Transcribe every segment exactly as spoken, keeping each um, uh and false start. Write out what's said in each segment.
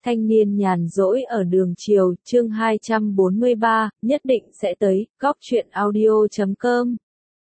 Thanh niên nhàn rỗi ở đường chiều, chương hai trăm bốn mươi ba, nhất định sẽ tới, góc truyện audio chấm com.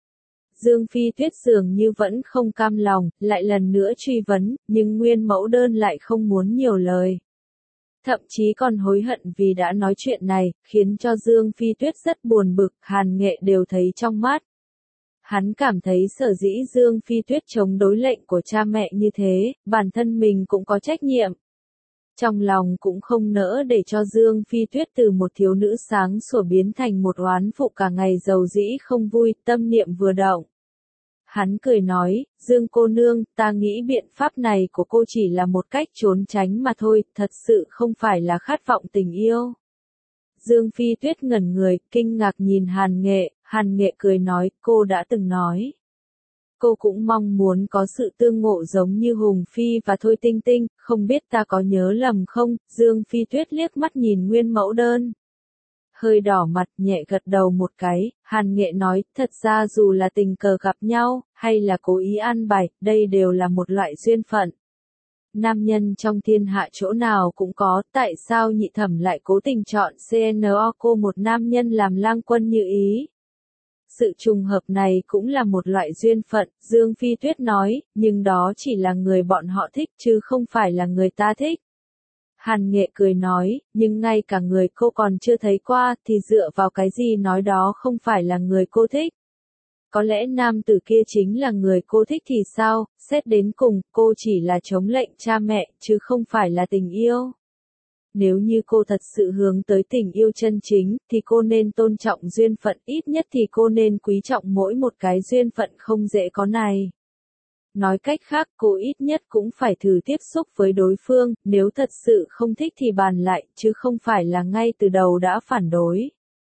Dương Phi Tuyết dường như vẫn không cam lòng, lại lần nữa truy vấn, nhưng nguyên mẫu đơn lại không muốn nhiều lời. Thậm chí còn hối hận vì đã nói chuyện này, khiến cho Dương Phi Tuyết rất buồn bực, Hàn Nghệ đều thấy trong mắt. Hắn cảm thấy sở dĩ Dương Phi Tuyết chống đối lệnh của cha mẹ như thế, bản thân mình cũng có trách nhiệm. Trong lòng cũng không nỡ để cho Dương Phi Tuyết từ một thiếu nữ sáng sủa biến thành một oán phụ cả ngày giàu dĩ không vui, tâm niệm vừa động. Hắn cười nói, Dương cô nương, ta nghĩ biện pháp này của cô chỉ là một cách trốn tránh mà thôi, thật sự không phải là khát vọng tình yêu. Dương Phi Tuyết ngẩn người, kinh ngạc nhìn Hàn Nghệ, Hàn Nghệ cười nói, cô đã từng nói. Cô cũng mong muốn có sự tương ngộ giống như Hùng Phi và Thôi Tinh Tinh, không biết ta có nhớ lầm không? Dương Phi Tuyết liếc mắt nhìn nguyên mẫu đơn. Hơi đỏ mặt nhẹ gật đầu một cái, Hàn Nghệ nói, thật ra dù là tình cờ gặp nhau, hay là cố ý an bài, đây đều là một loại duyên phận. Nam nhân trong thiên hạ chỗ nào cũng có, tại sao nhị thẩm lại cố tình chọn xê en o cô một nam nhân làm lang quân như ý? Sự trùng hợp này cũng là một loại duyên phận, Dương Phi Tuyết nói, nhưng đó chỉ là người bọn họ thích chứ không phải là người ta thích. Hàn Nghệ cười nói, nhưng ngay cả người cô còn chưa thấy qua thì dựa vào cái gì nói đó không phải là người cô thích. Có lẽ nam tử kia chính là người cô thích thì sao, xét đến cùng, cô chỉ là chống lệnh cha mẹ, chứ không phải là tình yêu. Nếu như cô thật sự hướng tới tình yêu chân chính, thì cô nên tôn trọng duyên phận, ít nhất thì cô nên quý trọng mỗi một cái duyên phận không dễ có này. Nói cách khác, cô ít nhất cũng phải thử tiếp xúc với đối phương, nếu thật sự không thích thì bàn lại, chứ không phải là ngay từ đầu đã phản đối.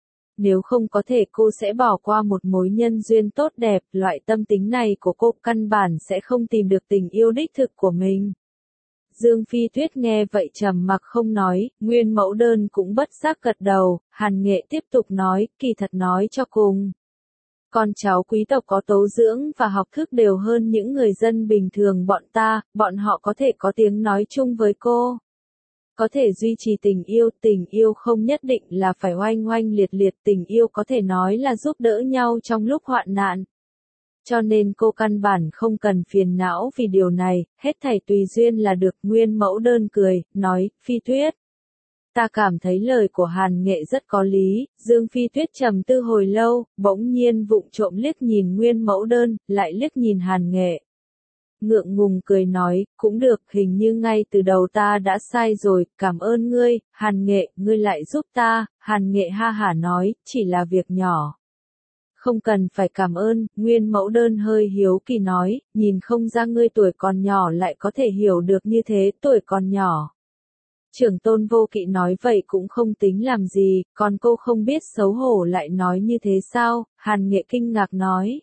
Nếu không có thể cô sẽ bỏ qua một mối nhân duyên tốt đẹp, loại tâm tính này của cô căn bản sẽ không tìm được tình yêu đích thực của mình. Dương Phi Tuyết nghe vậy trầm mặc không nói, nguyên mẫu đơn cũng bất giác gật đầu, Hàn Nghệ tiếp tục nói, kỳ thật nói cho cùng. Con cháu quý tộc có tố dưỡng và học thức đều hơn những người dân bình thường bọn ta, bọn họ có thể có tiếng nói chung với cô. Có thể duy trì tình yêu, tình yêu không nhất định là phải oanh oanh liệt liệt, tình yêu có thể nói là giúp đỡ nhau trong lúc hoạn nạn. Cho nên cô căn bản không cần phiền não vì điều này, hết thảy tùy duyên là được. Nguyên mẫu đơn cười, nói, Phi Tuyết. Ta cảm thấy lời của Hàn Nghệ rất có lý, Dương Phi Tuyết trầm tư hồi lâu, bỗng nhiên vụng trộm liếc nhìn nguyên mẫu đơn, lại liếc nhìn Hàn Nghệ. Ngượng ngùng cười nói, cũng được, hình như ngay từ đầu ta đã sai rồi, cảm ơn ngươi, Hàn Nghệ, ngươi lại giúp ta, Hàn Nghệ ha hả nói, chỉ là việc nhỏ. Không cần phải cảm ơn, nguyên mẫu đơn hơi hiếu kỳ nói, nhìn không ra ngươi tuổi còn nhỏ lại có thể hiểu được như thế, tuổi còn nhỏ. Trưởng tôn vô kỵ nói vậy cũng không tính làm gì, còn cô không biết xấu hổ lại nói như thế sao, Hàn Nghệ kinh ngạc nói.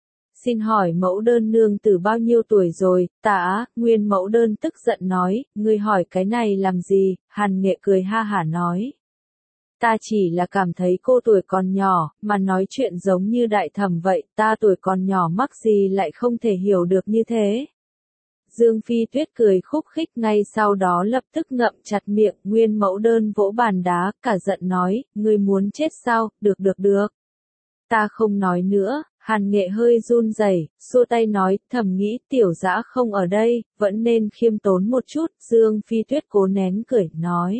Xin hỏi mẫu đơn nương tử bao nhiêu tuổi rồi, ta, nguyên mẫu đơn tức giận nói, ngươi hỏi cái này làm gì, Hàn Nghệ cười ha hả nói. Ta chỉ là cảm thấy cô tuổi còn nhỏ, mà nói chuyện giống như đại thẩm vậy, ta tuổi còn nhỏ mắc gì lại không thể hiểu được như thế. Dương Phi Tuyết cười khúc khích ngay sau đó lập tức ngậm chặt miệng, nguyên mẫu đơn vỗ bàn đá, cả giận nói, ngươi muốn chết sao, được được được. Ta không nói nữa, Hàn Nghệ hơi run rẩy, xua tay nói, thầm nghĩ tiểu dã không ở đây, vẫn nên khiêm tốn một chút, Dương Phi Tuyết cố nén cười, nói.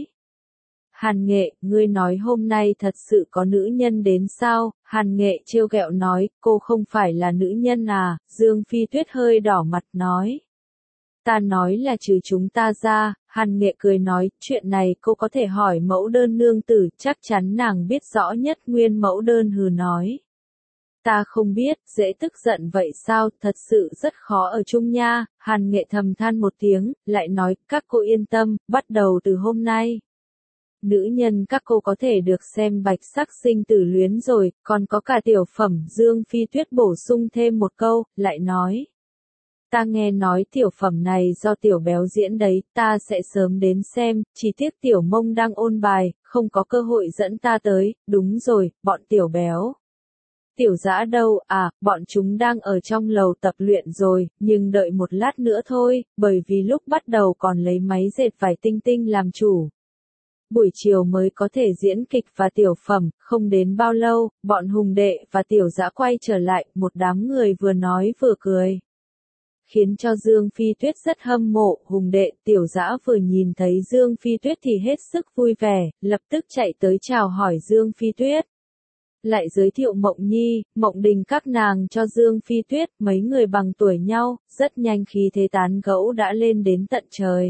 Hàn Nghệ, ngươi nói hôm nay thật sự có nữ nhân đến sao? Hàn Nghệ trêu ghẹo nói, cô không phải là nữ nhân à? Dương Phi Tuyết hơi đỏ mặt nói. Ta nói là trừ chúng ta ra, Hàn Nghệ cười nói, chuyện này cô có thể hỏi mẫu đơn nương tử, chắc chắn nàng biết rõ nhất. Nguyên mẫu đơn hừ nói. Ta không biết, dễ tức giận vậy sao, thật sự rất khó ở chung nha. Hàn Nghệ thầm than một tiếng, lại nói, các cô yên tâm, bắt đầu từ hôm nay. Nữ nhân các cô có thể được xem bạch sắc sinh tử luyến rồi, còn có cả tiểu phẩm. Dương Phi Tuyết bổ sung thêm một câu, lại nói. Ta nghe nói tiểu phẩm này do tiểu béo diễn đấy, ta sẽ sớm đến xem, chỉ tiếc tiểu mông đang ôn bài, không có cơ hội dẫn ta tới, đúng rồi, bọn tiểu béo. Tiểu Dã đâu, à, bọn chúng đang ở trong lầu tập luyện rồi, nhưng đợi một lát nữa thôi, bởi vì lúc bắt đầu còn lấy máy dệt vải tinh tinh làm chủ. Buổi chiều mới có thể diễn kịch và tiểu phẩm, không đến bao lâu, bọn Hùng Đệ và Tiểu Dã quay trở lại, một đám người vừa nói vừa cười. Khiến cho Dương Phi Tuyết rất hâm mộ, Hùng Đệ, Tiểu Dã vừa nhìn thấy Dương Phi Tuyết thì hết sức vui vẻ, lập tức chạy tới chào hỏi Dương Phi Tuyết. Lại giới thiệu Mộng Nhi, Mộng Đình các nàng cho Dương Phi Tuyết, mấy người bằng tuổi nhau, rất nhanh khí thế tán gẫu đã lên đến tận trời.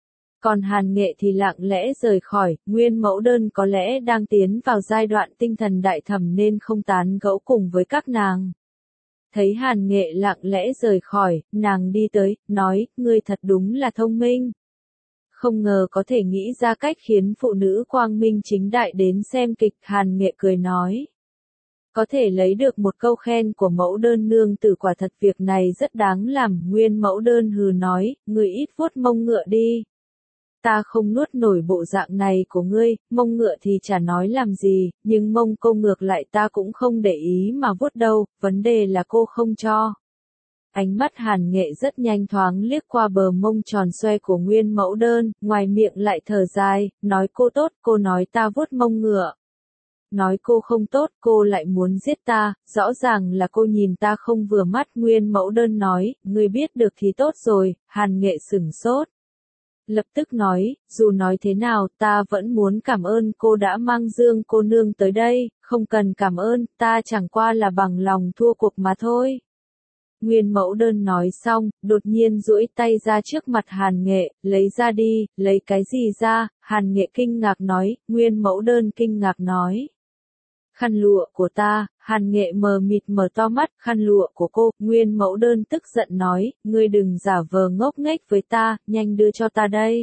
Còn Hàn Nghệ thì lặng lẽ rời khỏi, Nguyên Mẫu Đơn có lẽ đang tiến vào giai đoạn tinh thần đại thẩm nên không tán gẫu cùng với các nàng. Thấy Hàn Nghệ lặng lẽ rời khỏi, nàng đi tới, nói, ngươi thật đúng là thông minh. Không ngờ có thể nghĩ ra cách khiến phụ nữ quang minh chính đại đến xem kịch, Hàn Nghệ cười nói. Có thể lấy được một câu khen của Mẫu Đơn nương tử, quả thật việc này rất đáng làm, Nguyên Mẫu Đơn hừ nói, ngươi ít vuốt mông ngựa đi. Ta không nuốt nổi bộ dạng này của ngươi, mông ngựa thì chả nói làm gì, nhưng mông cô ngược lại ta cũng không để ý mà vuốt đâu, vấn đề là cô không cho. Ánh mắt Hàn Nghệ rất nhanh thoáng liếc qua bờ mông tròn xoe của Nguyên Mẫu Đơn, ngoài miệng lại thở dài, nói cô tốt, cô nói ta vuốt mông ngựa. Nói cô không tốt, cô lại muốn giết ta, rõ ràng là cô nhìn ta không vừa mắt. Nguyên Mẫu Đơn nói, ngươi biết được thì tốt rồi, Hàn Nghệ sửng sốt. Lập tức nói, dù nói thế nào ta vẫn muốn cảm ơn cô đã mang Dương cô nương tới đây, không cần cảm ơn, ta chẳng qua là bằng lòng thua cuộc mà thôi. Nguyên Mẫu Đơn nói xong, đột nhiên duỗi tay ra trước mặt Hàn Nghệ, lấy ra đi, lấy cái gì ra, Hàn Nghệ kinh ngạc nói, Nguyên Mẫu Đơn kinh ngạc nói. Khăn lụa của ta, Hàn Nghệ mờ mịt mở to mắt, khăn lụa của cô, Nguyên Mẫu Đơn tức giận nói, ngươi đừng giả vờ ngốc nghếch với ta, nhanh đưa cho ta đây.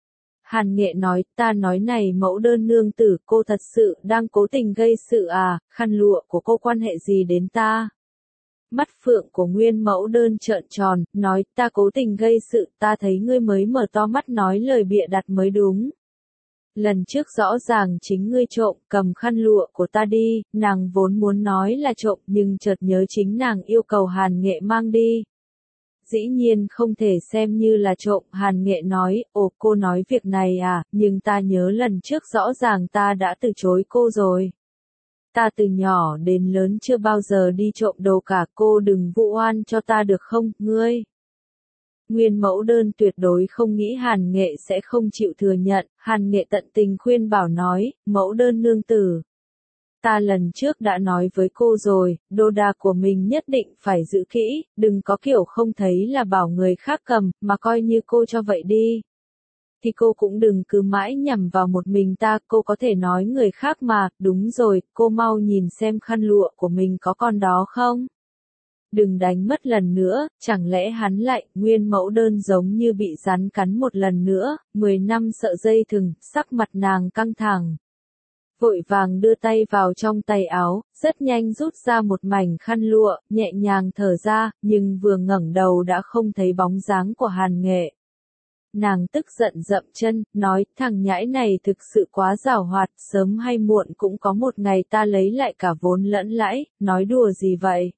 Hàn Nghệ nói, ta nói này Mẫu Đơn nương tử, cô thật sự đang cố tình gây sự à, khăn lụa của cô quan hệ gì đến ta? Mắt phượng của Nguyên Mẫu Đơn trợn tròn, nói, ta cố tình gây sự, ta thấy ngươi mới mở to mắt nói lời bịa đặt mới đúng. Lần trước rõ ràng chính ngươi trộm, cầm khăn lụa của ta đi, nàng vốn muốn nói là trộm nhưng chợt nhớ chính nàng yêu cầu Hàn Nghệ mang đi. Dĩ nhiên không thể xem như là trộm, Hàn Nghệ nói, ồ cô nói việc này à, nhưng ta nhớ lần trước rõ ràng ta đã từ chối cô rồi. Ta từ nhỏ đến lớn chưa bao giờ đi trộm đồ cả, cô đừng vụ oan cho ta được không, ngươi. Nguyên Mẫu Đơn tuyệt đối không nghĩ Hàn Nghệ sẽ không chịu thừa nhận, Hàn Nghệ tận tình khuyên bảo nói, Mẫu Đơn nương tử. Ta lần trước đã nói với cô rồi, đồ đạc của mình nhất định phải giữ kỹ, đừng có kiểu không thấy là bảo người khác cầm, mà coi như cô cho vậy đi. Thì cô cũng đừng cứ mãi nhằm vào một mình ta, cô có thể nói người khác mà, đúng rồi, cô mau nhìn xem khăn lụa của mình có con đó không? Đừng đánh mất lần nữa, chẳng lẽ hắn lại, Nguyên Mẫu Đơn giống như bị rắn cắn một lần nữa, mười năm sợ dây thừng, sắc mặt nàng căng thẳng. Vội vàng đưa tay vào trong tay áo, rất nhanh rút ra một mảnh khăn lụa, nhẹ nhàng thở ra, nhưng vừa ngẩng đầu đã không thấy bóng dáng của Hàn Nghệ. Nàng tức giận dậm chân, nói, thằng nhãi này thực sự quá giàu hoạt, sớm hay muộn cũng có một ngày ta lấy lại cả vốn lẫn lãi, nói đùa gì vậy?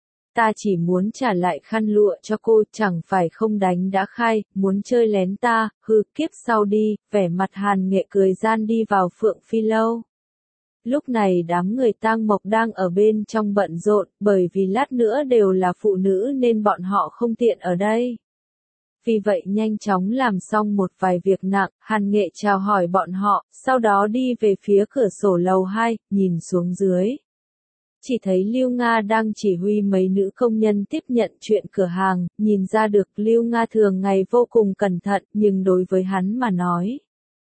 Ta chỉ muốn trả lại khăn lụa cho cô, chẳng phải không đánh đã khai, muốn chơi lén ta, hư kiếp sau đi, vẻ mặt Hàn Nghệ cười gian đi vào Phượng Phi Lâu. Lúc này đám người Tang Mộc đang ở bên trong bận rộn, bởi vì lát nữa đều là phụ nữ nên bọn họ không tiện ở đây. Vì vậy nhanh chóng làm xong một vài việc nặng, Hàn Nghệ chào hỏi bọn họ, sau đó đi về phía cửa sổ lầu hai, nhìn xuống dưới. Chỉ thấy Lưu Nga đang chỉ huy mấy nữ công nhân tiếp nhận chuyện cửa hàng, nhìn ra được Lưu Nga thường ngày vô cùng cẩn thận, nhưng đối với hắn mà nói.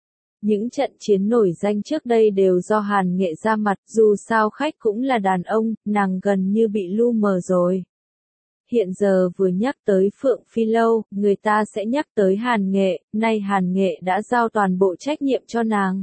Những trận chiến nổi danh trước đây đều do Hàn Nghệ ra mặt, dù sao khách cũng là đàn ông, nàng gần như bị lu mờ rồi. Hiện giờ vừa nhắc tới Phượng Phi Lâu, người ta sẽ nhắc tới Hàn Nghệ, nay Hàn Nghệ đã giao toàn bộ trách nhiệm cho nàng.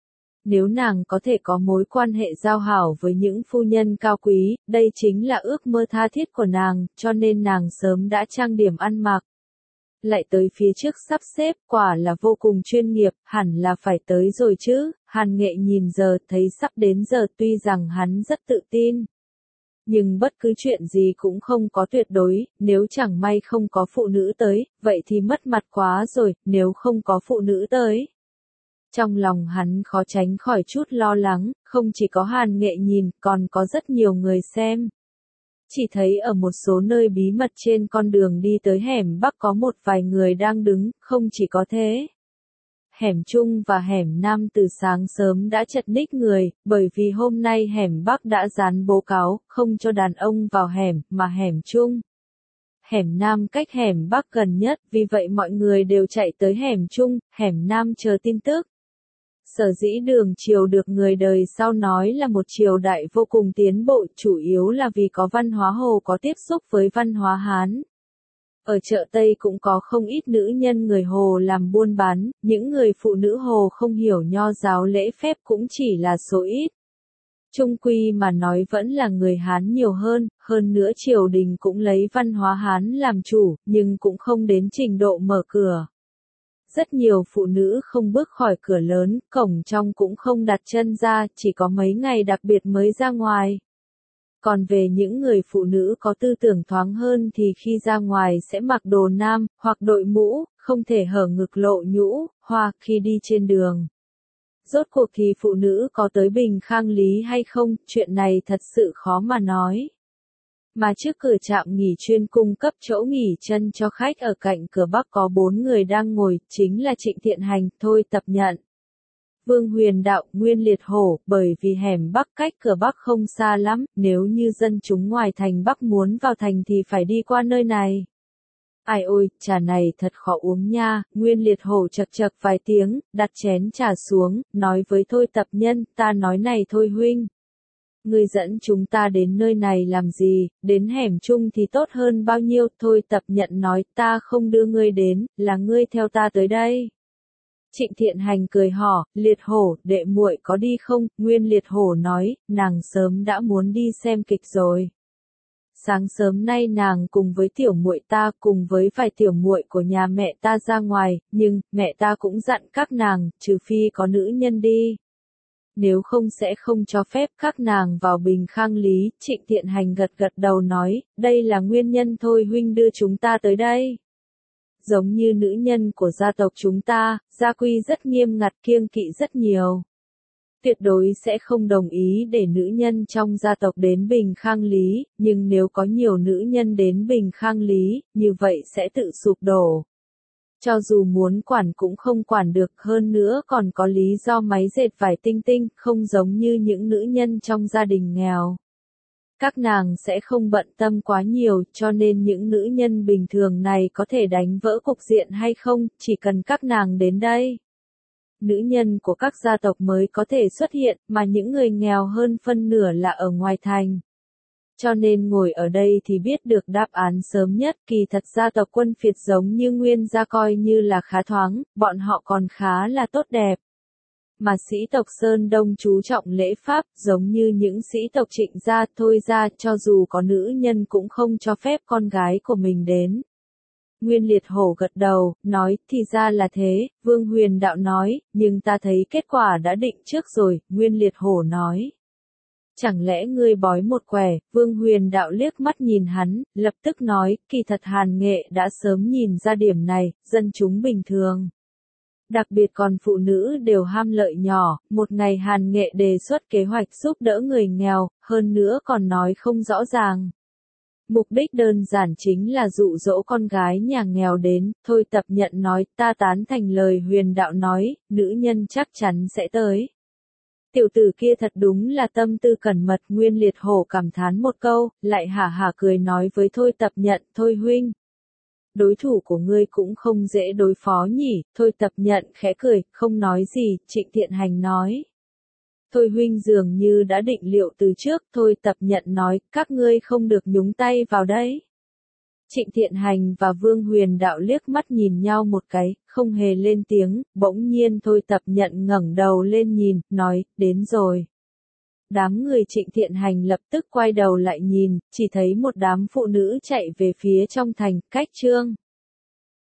Nếu nàng có thể có mối quan hệ giao hảo với những phu nhân cao quý, đây chính là ước mơ tha thiết của nàng, cho nên nàng sớm đã trang điểm ăn mặc. Lại tới phía trước sắp xếp, quả là vô cùng chuyên nghiệp, hẳn là phải tới rồi chứ, Hàn Nghệ nhìn giờ thấy sắp đến giờ tuy rằng hắn rất tự tin. Nhưng bất cứ chuyện gì cũng không có tuyệt đối, nếu chẳng may không có phụ nữ tới, vậy thì mất mặt quá rồi, nếu không có phụ nữ tới. Trong lòng hắn khó tránh khỏi chút lo lắng, không chỉ có Hàn Nghệ nhìn, còn có rất nhiều người xem. Chỉ thấy ở một số nơi bí mật trên con đường đi tới hẻm Bắc có một vài người đang đứng, không chỉ có thế. Hẻm Trung và hẻm Nam từ sáng sớm đã chật ních người, bởi vì hôm nay hẻm Bắc đã dán bố cáo, không cho đàn ông vào hẻm, mà hẻm Trung. Hẻm Nam cách hẻm Bắc gần nhất, vì vậy mọi người đều chạy tới hẻm Trung, hẻm Nam chờ tin tức. Sở dĩ đường triều được người đời sau nói là một triều đại vô cùng tiến bộ, chủ yếu là vì có văn hóa Hồ có tiếp xúc với văn hóa Hán. Ở chợ Tây cũng có không ít nữ nhân người Hồ làm buôn bán, những người phụ nữ Hồ không hiểu nho giáo lễ phép cũng chỉ là số ít. Chung quy mà nói vẫn là người Hán nhiều hơn, hơn nữa triều đình cũng lấy văn hóa Hán làm chủ, nhưng cũng không đến trình độ mở cửa. Rất nhiều phụ nữ không bước khỏi cửa lớn, cổng trong cũng không đặt chân ra, chỉ có mấy ngày đặc biệt mới ra ngoài. Còn về những người phụ nữ có tư tưởng thoáng hơn thì khi ra ngoài sẽ mặc đồ nam, hoặc đội mũ, không thể hở ngực lộ nhũ, hoặc khi đi trên đường. Rốt cuộc thì phụ nữ có tới bình khang lý hay không, chuyện này thật sự khó mà nói. Mà trước cửa trạm nghỉ chuyên cung cấp chỗ nghỉ chân cho khách ở cạnh cửa Bắc có bốn người đang ngồi, chính là Trịnh Thiện Hành, Thôi Tập Nhận, Vương Huyền Đạo, Nguyên Liệt Hổ, bởi vì hẻm Bắc cách cửa Bắc không xa lắm, nếu như dân chúng ngoài thành Bắc muốn vào thành thì phải đi qua nơi này. Ai ôi, trà này thật khó uống nha, Nguyên Liệt Hổ chật chật vài tiếng, đặt chén trà xuống, nói với Thôi Tập Nhân, ta nói này Thôi huynh. Ngươi dẫn chúng ta đến nơi này làm gì, đến hẻm Trung thì tốt hơn bao nhiêu, Thôi Tập Nhận nói, ta không đưa ngươi đến, là ngươi theo ta tới đây. Trịnh Thiện Hành cười hỏi, Liệt Hổ, đệ muội có đi không? Nguyên Liệt Hổ nói, nàng sớm đã muốn đi xem kịch rồi. Sáng sớm nay nàng cùng với tiểu muội ta, cùng với vài tiểu muội của nhà mẹ ta ra ngoài, nhưng mẹ ta cũng dặn các nàng, trừ phi có nữ nhân đi. Nếu không sẽ không cho phép các nàng vào Bình Khang Lý. Trịnh Thiện Hành gật gật đầu nói, đây là nguyên nhân Thôi huynh đưa chúng ta tới đây. Giống như nữ nhân của gia tộc chúng ta, gia quy rất nghiêm ngặt, kiêng kỵ rất nhiều. Tuyệt đối sẽ không đồng ý để nữ nhân trong gia tộc đến Bình Khang Lý, nhưng nếu có nhiều nữ nhân đến Bình Khang Lý, như vậy sẽ tự sụp đổ. Cho dù muốn quản cũng không quản được, hơn nữa còn có lý do máy dệt vải tinh tinh, không giống như những nữ nhân trong gia đình nghèo. Các nàng sẽ không bận tâm quá nhiều, cho nên những nữ nhân bình thường này có thể đánh vỡ cục diện hay không, chỉ cần các nàng đến đây. Nữ nhân của các gia tộc mới có thể xuất hiện, mà những người nghèo hơn phân nửa là ở ngoài thành. Cho nên ngồi ở đây thì biết được đáp án sớm nhất, kỳ thật gia tộc Quân Phiệt giống như Nguyên gia coi như là khá thoáng, bọn họ còn khá là tốt đẹp. Mà sĩ tộc Sơn Đông chú trọng lễ pháp, giống như những sĩ tộc Trịnh gia, Thôi gia, cho dù có nữ nhân cũng không cho phép con gái của mình đến. Nguyên Liệt Hổ gật đầu, nói, thì ra là thế, Vương Huyền Đạo nói, nhưng ta thấy kết quả đã định trước rồi, Nguyên Liệt Hổ nói. Chẳng lẽ ngươi bói một quẻ, Vương Huyền Đạo liếc mắt nhìn hắn, lập tức nói, kỳ thật Hàn Nghệ đã sớm nhìn ra điểm này, dân chúng bình thường. Đặc biệt còn phụ nữ đều ham lợi nhỏ, một ngày Hàn Nghệ đề xuất kế hoạch giúp đỡ người nghèo, hơn nữa còn nói không rõ ràng. Mục đích đơn giản chính là dụ dỗ con gái nhà nghèo đến, Thôi Tập Nhận nói, ta tán thành lời Huyền Đạo nói, nữ nhân chắc chắn sẽ tới. Tiểu tử kia thật đúng là tâm tư cẩn mật, Nguyên Liệt Hổ cảm thán một câu, lại hả hả cười nói với Thôi Tập Nhận, Thôi huynh. Đối thủ của ngươi cũng không dễ đối phó nhỉ, Thôi Tập Nhận khẽ cười, không nói gì, Trịnh Thiện Hành nói. Thôi huynh dường như đã định liệu từ trước, Thôi Tập Nhận nói, các ngươi không được nhúng tay vào đấy. Trịnh Thiện Hành và Vương Huyền Đạo liếc mắt nhìn nhau một cái, không hề lên tiếng, bỗng nhiên Thôi Tập Nhận ngẩng đầu lên nhìn, nói, đến rồi. Đám người Trịnh Thiện Hành lập tức quay đầu lại nhìn, chỉ thấy một đám phụ nữ chạy về phía trong thành, cách trương.